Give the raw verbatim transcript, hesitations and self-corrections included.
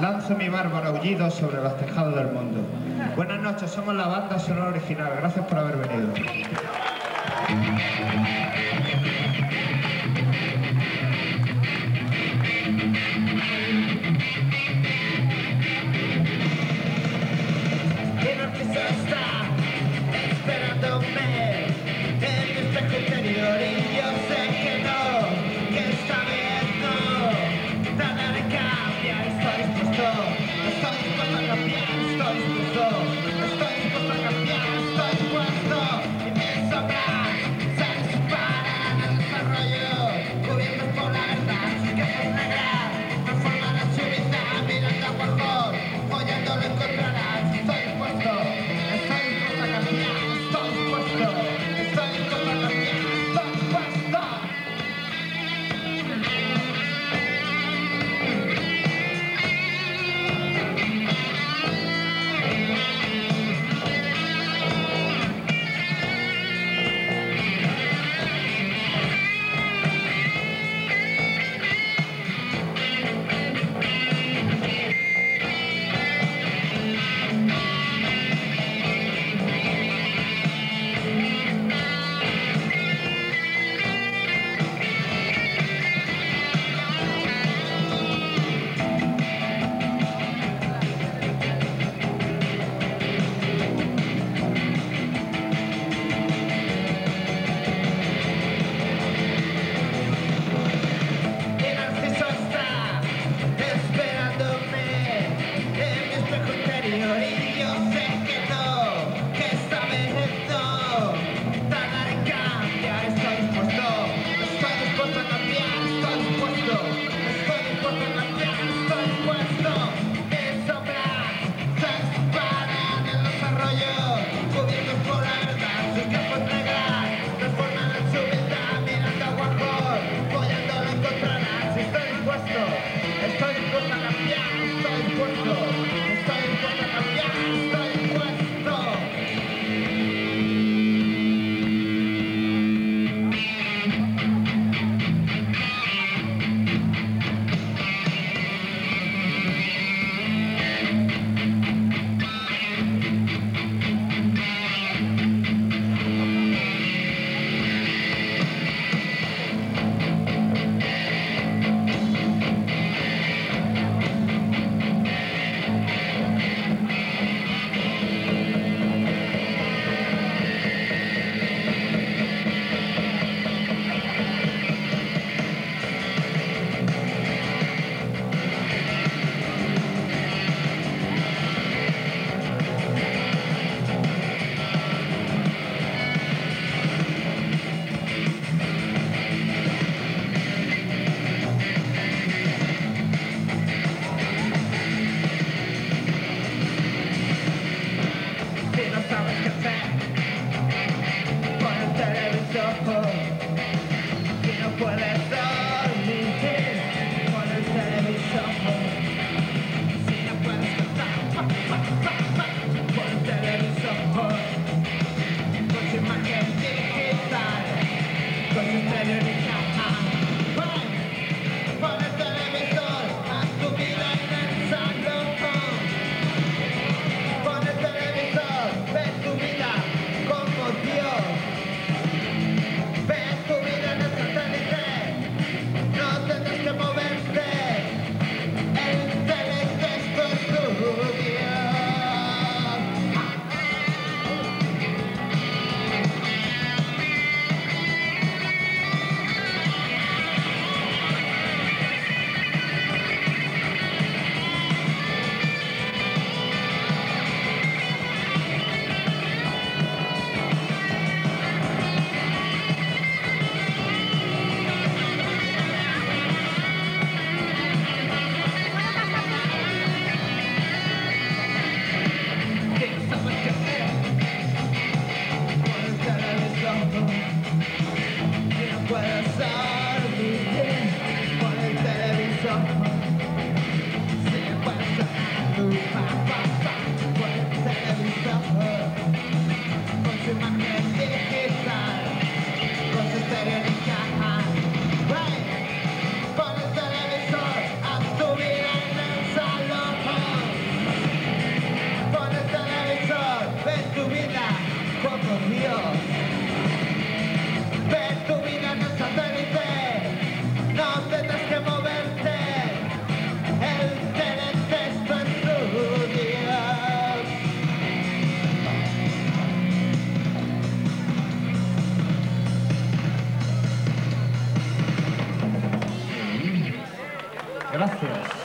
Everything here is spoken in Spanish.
Lanzo mi bárbaro aullido sobre los tejados del mundo. Buenas noches, somos la banda sonora original. Gracias por haber venido. El artista está esperándome en mi espejo interior y yo sé que no, que esta vez no, nada me cambia, estoy dispuesto, estoy dispuesto a cambiar, estoy dispuesto, estoy dispuesto a cambiar, estoy dispuesto, y mis sombras se disparan al desarrollo, cubiertos por la verdad, sus gafas negras transformarán su vida mirando a Warhol, follando lo encontrarás, estoy dispuesto, estoy dispuesto a cambiar, estoy dispuesto, estoy dispuesto a cambiar, estoy dispuesto. El narciso está esperándome en mi espejo interior y yo sé que no, que esta vez no, nada de cambiar, estoy dispuesto, estoy dispuesto a cambiar, estoy dispuesto, estoy dispuesto a cambiar, estoy dispuesto, mis sombras se disparan en los arroyos, cubiertos por la verdad, sus gafas negras transforman en su vida mirando a Warhol, follando lo encontrarás, estoy dispuesto, estoy dispuesto a cambiar, estoy dispuesto, estoy dispuesto a cambiar, estoy dispuesto. Si no sabes qué hacer, pon el televisor. Si no puedes dormir, pon el televisor. Si no puedes cantar, pa, pa, pa, pa, pon el televisor. Con su imagen digital, con su exterioridad. Pon el televisor, haz tu vida inmensa, pon el televisor, ve tu vida como Dios, ve tu vida en el satélite, no tendrás que moverte, el telegesto es tu Dios. Gracias.